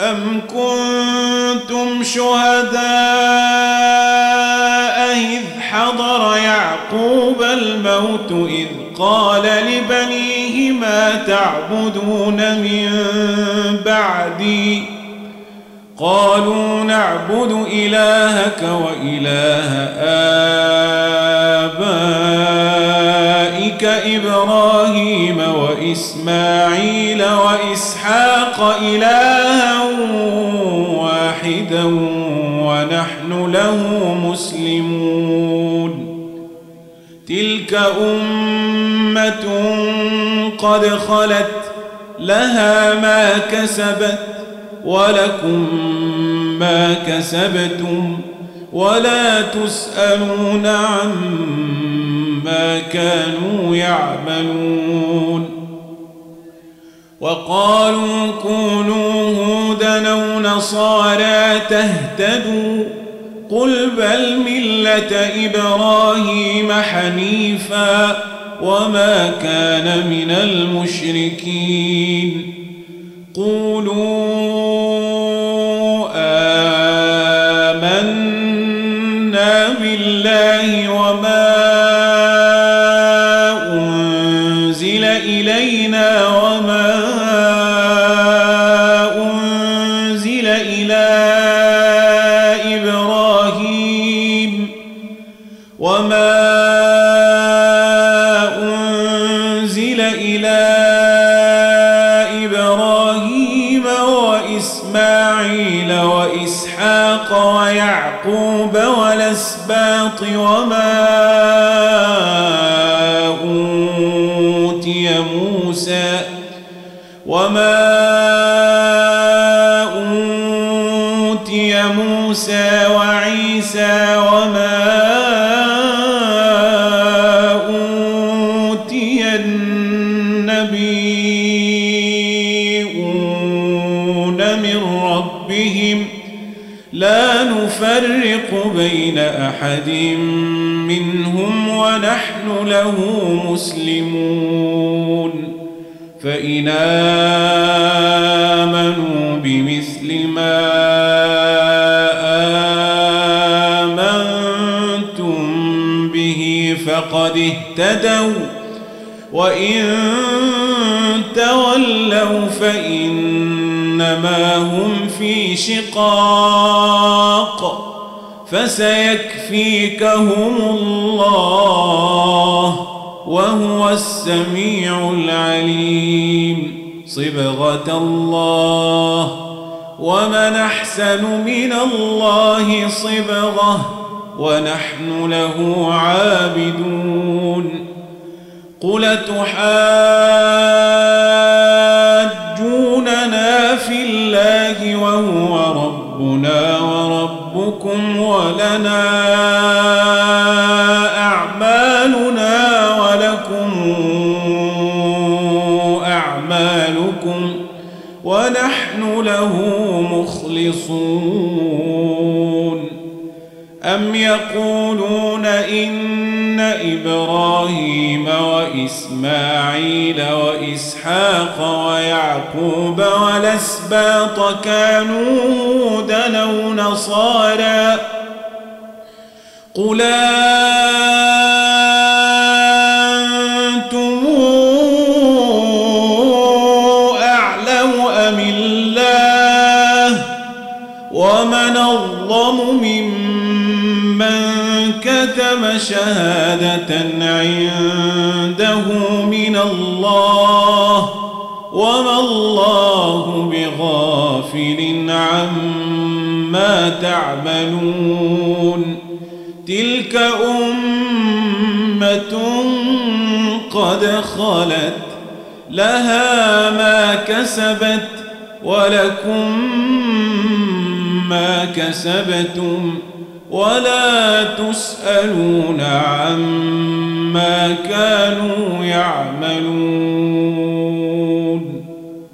أم كنتم شهداء إذ حضر يعقوب الموت إذ قال لبنيه ما تعبدون من بعدي قالوا نعبد إلهك وإله آبائك إبراهيم وإسماعيل وإسحاق إلها واحدا ونحن له مسلمون تلك أمة قد خلت لها ما كسبت ولكم ما كسبتم ولا تسألون عما كانوا يعملون وقالوا كونوا هودا أو نصارى تهتدوا قل بل ملة إبراهيم حنيفا وما كان من المشركين قولوا آمنا بالله وما أنزل إلينا وما أنزل إلى إبراهيم وإسماعيل وإسحاق ويعقوب والأسباط وما أوتي موسى وعيسى وما أوتي النبيون من ربهم لا نفرق بين أحد منهم ونحن له مسلمون فإن آمنوا بمثل ما آمنتم به فقد اهتدوا وإن تولوا فإنما هم في شقاق فسيكفيكهم الله وهو السميع العليم صبغة الله ومن أحسن من الله صبغة ونحن له عابدون قل تحاجوننا في الله وهو ربنا وربكم ولنا أعمالنا ولكم أعمالكم ونحن له مخلصون أم يقولون إن إبراهيم وإسماعيل وإسحاق ويعقوب والأسباط كانوا هودا أو نصارى قل أنتم أعلم أم الله ومن أظلم ممن كتم شهادة عنده من الله وما الله بغافل عما تعملون تلك أمة قد خلت لها ما كسبت ولكم ما كسبتم ولا تسألون عما كانوا يعملون